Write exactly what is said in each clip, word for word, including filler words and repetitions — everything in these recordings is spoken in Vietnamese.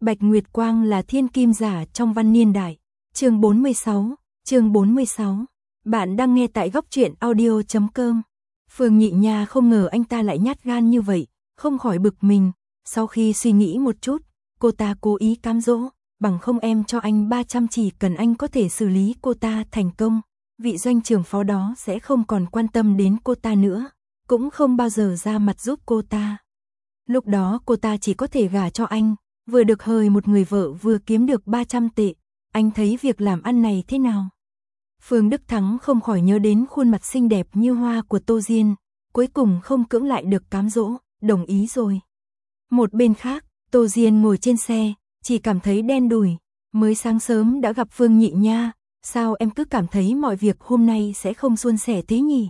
Bạch Nguyệt Quang là thiên kim giả trong văn niên đại. Chương bốn mươi sáu, chương bốn mươi sáu. Bạn đang nghe tại góc truyện audio chấm com. Phương Nhị Nha không ngờ anh ta lại nhát gan như vậy, không khỏi bực mình. Sau khi suy nghĩ một chút, cô ta cố ý cám dỗ, bằng không em cho anh ba trăm chỉ cần anh có thể xử lý cô ta thành công. Vị doanh trưởng phó đó sẽ không còn quan tâm đến cô ta nữa, cũng không bao giờ ra mặt giúp cô ta. Lúc đó cô ta chỉ có thể gả cho anh, vừa được hời một người vợ vừa kiếm được ba trăm tệ. Anh thấy việc làm ăn này thế nào? Phương Đức Thắng không khỏi nhớ đến khuôn mặt xinh đẹp như hoa của Tô Diên, cuối cùng không cưỡng lại được cám dỗ, đồng ý rồi. Một bên khác, Tô Diên ngồi trên xe, chỉ cảm thấy đen đủi, mới sáng sớm đã gặp Phương Nhị Nha, sao em cứ cảm thấy mọi việc hôm nay sẽ không suôn sẻ thế nhỉ?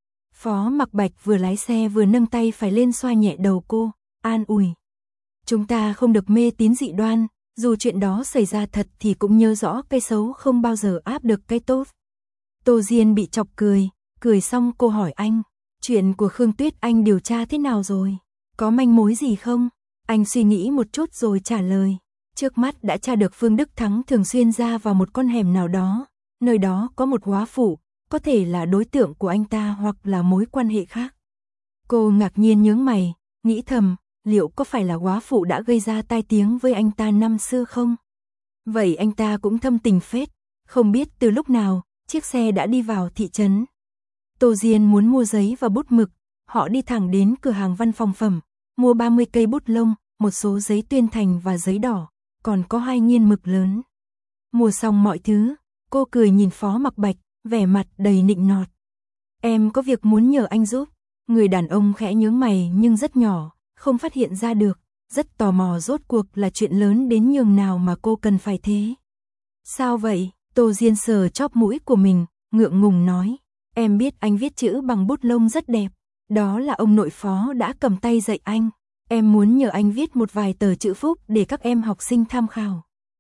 Phó Mặc Bạch vừa lái xe vừa nâng tay phải lên xoa nhẹ đầu cô, an ủi. Chúng ta không được mê tín dị đoan, dù chuyện đó xảy ra thật thì cũng nhớ rõ cái xấu không bao giờ áp được cái tốt. Tô Diên bị chọc cười, cười xong cô hỏi anh, chuyện của Khương Tuyết anh điều tra thế nào rồi? Có manh mối gì không? Anh suy nghĩ một chút rồi trả lời. Trước mắt đã tra được Phương Đức Thắng thường xuyên ra vào một con hẻm nào đó, nơi đó có một góa phụ, có thể là đối tượng của anh ta hoặc là mối quan hệ khác. Cô ngạc nhiên nhướng mày, nghĩ thầm, liệu có phải là góa phụ đã gây ra tai tiếng với anh ta năm xưa không? Vậy anh ta cũng thâm tình phết, không biết từ lúc nào, chiếc xe đã đi vào thị trấn. Tô Diên muốn mua giấy và bút mực, họ đi thẳng đến cửa hàng văn phòng phẩm, mua ba mươi cây bút lông, một số giấy tuyên thành và giấy đỏ, còn có hai nghiên mực lớn. Mua xong mọi thứ, cô cười nhìn Phó Mặc Bạch, vẻ mặt đầy nịnh nọt. Em có việc muốn nhờ anh giúp. Người đàn ông khẽ nhướng mày nhưng rất nhỏ, không phát hiện ra được, rất tò mò rốt cuộc là chuyện lớn đến nhường nào mà cô cần phải thế. Sao vậy? Tô Diên sờ chóp mũi của mình, ngượng ngùng nói. Em biết anh viết chữ bằng bút lông rất đẹp, đó là ông nội Phó đã cầm tay dạy anh. Em muốn nhờ anh viết một vài tờ chữ phúc để các em học sinh tham khảo.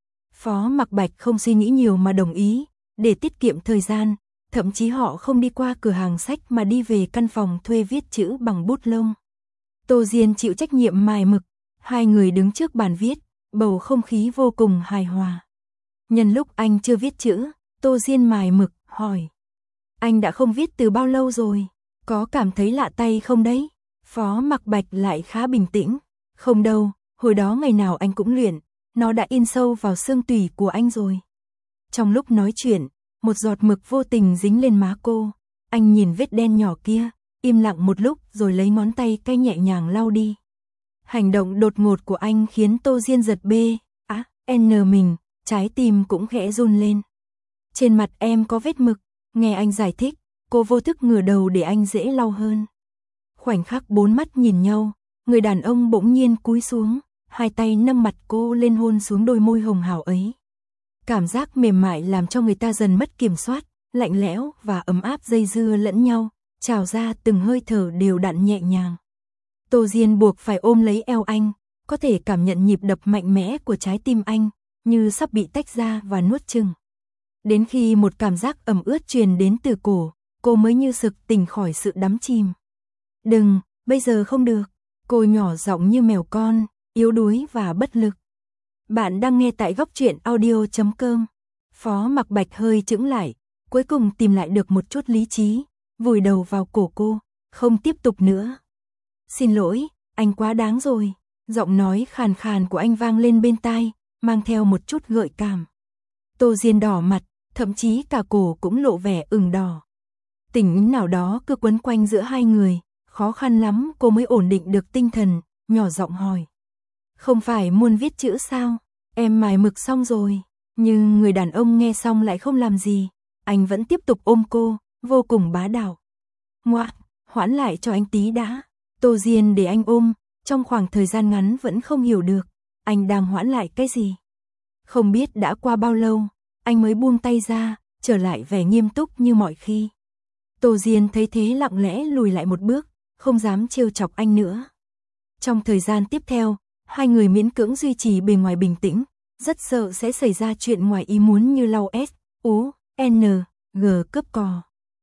Phó Mặc Bạch không suy nghĩ nhiều mà đồng ý, để tiết kiệm thời gian, thậm chí họ không đi qua cửa hàng sách mà đi về căn phòng thuê viết chữ bằng bút lông. Tô Diên chịu trách nhiệm mài mực, hai người đứng trước bàn viết, bầu không khí vô cùng hài hòa. Nhân lúc anh chưa viết chữ, Tô Diên mài mực, hỏi. Anh đã không viết từ bao lâu rồi, có cảm thấy lạ tay không đấy? Phó Mặc Bạch lại khá bình tĩnh, không đâu, hồi đó ngày nào anh cũng luyện, nó đã in sâu vào xương tủy của anh rồi. Trong lúc nói chuyện, một giọt mực vô tình dính lên má cô, anh nhìn vết đen nhỏ kia, im lặng một lúc rồi lấy ngón tay cay nhẹ nhàng lau đi. Hành động đột ngột của anh khiến Tô Diên giật bê, á, à, n mình, trái tim cũng khẽ run lên. Trên mặt em có vết mực, nghe anh giải thích, cô vô thức ngửa đầu để anh dễ lau hơn. Khoảnh khắc bốn mắt nhìn nhau, người đàn ông bỗng nhiên cúi xuống, hai tay nâng mặt cô lên hôn xuống đôi môi hồng hào ấy. Cảm giác mềm mại làm cho người ta dần mất kiểm soát, lạnh lẽo và ấm áp dây dưa lẫn nhau, trào ra từng hơi thở đều đặn nhẹ nhàng. Tô Diên buộc phải ôm lấy eo anh, có thể cảm nhận nhịp đập mạnh mẽ của trái tim anh, như sắp bị tách ra và nuốt chửng. Đến khi một cảm giác ẩm ướt truyền đến từ cổ, cô mới như sực tỉnh khỏi sự đắm chìm. Đừng, bây giờ không được, cô nhỏ giọng như mèo con, yếu đuối và bất lực. Bạn đang nghe tại góc truyện audio chấm com. Phó Mặc Bạch hơi chững lại, cuối cùng tìm lại được một chút lý trí, vùi đầu vào cổ cô, không tiếp tục nữa. Xin lỗi, anh quá đáng rồi. Giọng nói khàn khàn của anh vang lên bên tai, mang theo một chút gợi cảm. Tô Diên đỏ mặt, thậm chí cả cổ cũng lộ vẻ ửng đỏ. Tình nào đó cứ quấn quanh giữa hai người, khó khăn lắm cô mới ổn định được tinh thần, nhỏ giọng hỏi. Không phải muốn viết chữ sao? Em mài mực xong rồi. Nhưng người đàn ông nghe xong lại không làm gì. Anh vẫn tiếp tục ôm cô, vô cùng bá đạo. Ngoạ, hoãn lại cho anh tí đã. Tô Diên để anh ôm, trong khoảng thời gian ngắn vẫn không hiểu được. Anh đang hoãn lại cái gì? Không biết đã qua bao lâu, anh mới buông tay ra, trở lại vẻ nghiêm túc như mọi khi. Tô Diên thấy thế lặng lẽ lùi lại một bước, không dám trêu chọc anh nữa. Trong thời gian tiếp theo, hai người miễn cưỡng duy trì bề ngoài bình tĩnh, rất sợ sẽ xảy ra chuyện ngoài ý muốn như lau S, U, N, G cướp cò.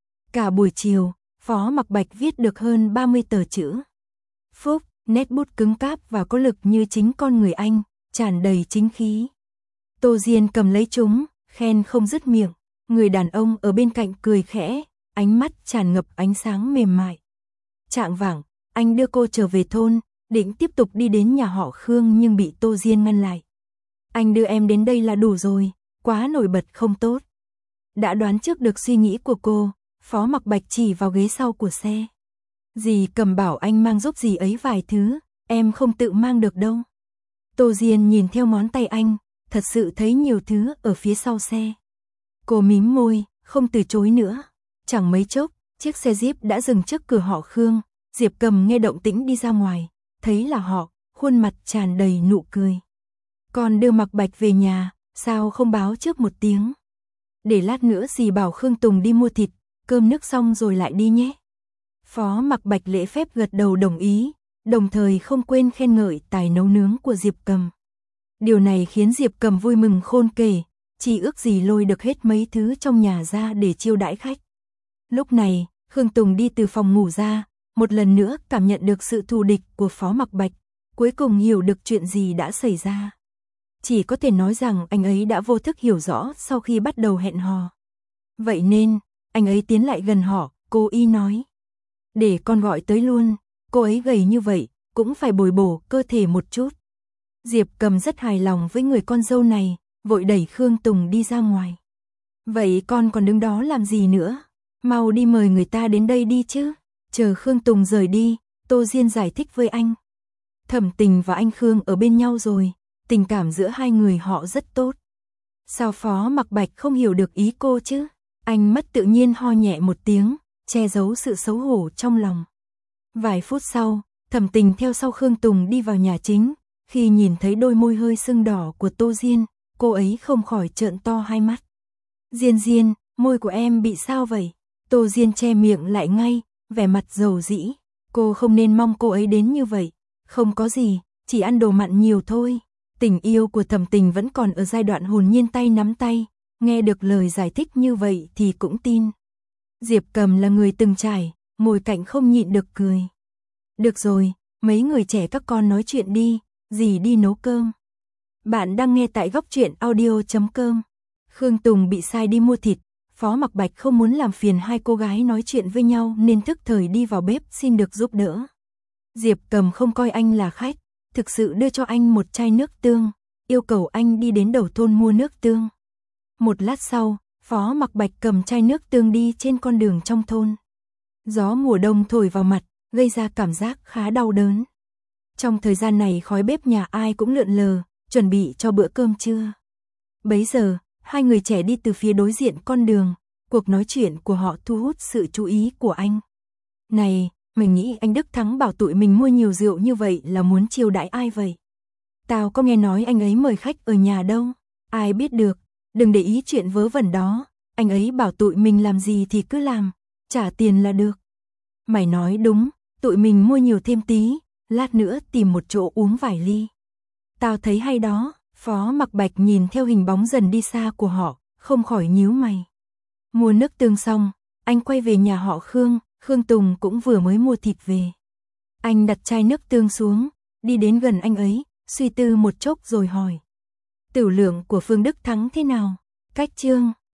Cả buổi chiều, Phó Mặc Bạch viết được hơn ba mươi tờ chữ. Phúc, nét bút cứng cáp và có lực như chính con người anh, tràn đầy chính khí. Tô Diên cầm lấy chúng, khen không dứt miệng. Người đàn ông ở bên cạnh cười khẽ, ánh mắt tràn ngập ánh sáng mềm mại. Chạng vạng, anh đưa cô trở về thôn, định tiếp tục đi đến nhà họ Khương nhưng bị Tô Diên ngăn lại. Anh đưa em đến đây là đủ rồi, quá nổi bật không tốt. Đã đoán trước được suy nghĩ của cô, Phó Mặc Bạch chỉ vào ghế sau của xe. Dì Cầm bảo anh mang giúp dì ấy vài thứ, em không tự mang được đâu. Tô Diên nhìn theo ngón tay anh, thật sự thấy nhiều thứ ở phía sau xe. Cô mím môi, không từ chối nữa. Chẳng mấy chốc, chiếc xe Jeep đã dừng trước cửa họ Khương. Diệp Cầm nghe động tĩnh đi ra ngoài, thấy là họ, khuôn mặt tràn đầy nụ cười. Còn đưa Mặc Bạch về nhà, sao không báo trước một tiếng? Để lát nữa dì bảo Khương Tùng đi mua thịt, cơm nước xong rồi lại đi nhé. Phó Mặc Bạch lễ phép gật đầu đồng ý, đồng thời không quên khen ngợi tài nấu nướng của Diệp Cầm. Điều này khiến Diệp Cầm vui mừng khôn kể, chỉ ước gì lôi được hết mấy thứ trong nhà ra để chiêu đãi khách. Lúc này, Khương Tùng đi từ phòng ngủ ra, một lần nữa cảm nhận được sự thù địch của Phó Mặc Bạch, cuối cùng hiểu được chuyện gì đã xảy ra. Chỉ có thể nói rằng anh ấy đã vô thức hiểu rõ sau khi bắt đầu hẹn hò. Vậy nên, anh ấy tiến lại gần họ, cô y nói. Để con gọi tới luôn, cô ấy gầy như vậy, cũng phải bồi bổ cơ thể một chút. Diệp Cầm rất hài lòng với người con dâu này, vội đẩy Khương Tùng đi ra ngoài. Vậy con còn đứng đó làm gì nữa? Mau đi mời người ta đến đây đi chứ. Chờ Khương Tùng rời đi, Tô Diên giải thích với anh. Thẩm Tình và anh Khương ở bên nhau rồi, tình cảm giữa hai người họ rất tốt. Sao Phó Mặc Bạch không hiểu được ý cô chứ? Anh mất tự nhiên ho nhẹ một tiếng, che giấu sự xấu hổ trong lòng. Vài phút sau, Thẩm Tình theo sau Khương Tùng đi vào nhà chính. Khi nhìn thấy đôi môi hơi sưng đỏ của Tô Diên, cô ấy không khỏi trợn to hai mắt. Diên Diên, môi của em bị sao vậy? Tô Diên che miệng lại ngay, vẻ mặt dầu dĩ. Cô không nên mong cô ấy đến như vậy. Không có gì, chỉ ăn đồ mặn nhiều thôi. Tình yêu của Thẩm Tình vẫn còn ở giai đoạn hồn nhiên tay nắm tay. Nghe được lời giải thích như vậy thì cũng tin. Diệp Cầm là người từng trải, ngồi cạnh không nhịn được cười. Được rồi, mấy người trẻ các con nói chuyện đi, dì đi nấu cơm. Bạn đang nghe tại góc truyện audio chấm com. Khương Tùng bị sai đi mua thịt, Phó Mặc Bạch không muốn làm phiền hai cô gái nói chuyện với nhau nên thức thời đi vào bếp xin được giúp đỡ. Diệp Cầm không coi anh là khách, thực sự đưa cho anh một chai nước tương, yêu cầu anh đi đến đầu thôn mua nước tương. Một lát sau, Phó Mặc Bạch cầm chai nước tương đi trên con đường trong thôn. Gió mùa đông thổi vào mặt, gây ra cảm giác khá đau đớn. Trong thời gian này khói bếp nhà ai cũng lượn lờ, chuẩn bị cho bữa cơm trưa. Bấy giờ, hai người trẻ đi từ phía đối diện con đường, cuộc nói chuyện của họ thu hút sự chú ý của anh. Này, mình nghĩ anh Đức Thắng bảo tụi mình mua nhiều rượu như vậy là muốn chiêu đãi ai vậy? Tao có nghe nói anh ấy mời khách ở nhà đâu, ai biết được, đừng để ý chuyện vớ vẩn đó, anh ấy bảo tụi mình làm gì thì cứ làm, trả tiền là được. Mày nói đúng, tụi mình mua nhiều thêm tí, lát nữa tìm một chỗ uống vài ly. Tao thấy hay đó. Phó Mặc Bạch nhìn theo hình bóng dần đi xa của họ, không khỏi nhíu mày. Mua nước tương xong, anh quay về nhà họ Khương, Khương Tùng cũng vừa mới mua thịt về. Anh đặt chai nước tương xuống, đi đến gần anh ấy, suy tư một chốc rồi hỏi. Tửu lượng của Phương Đức Thắng thế nào? Cách chương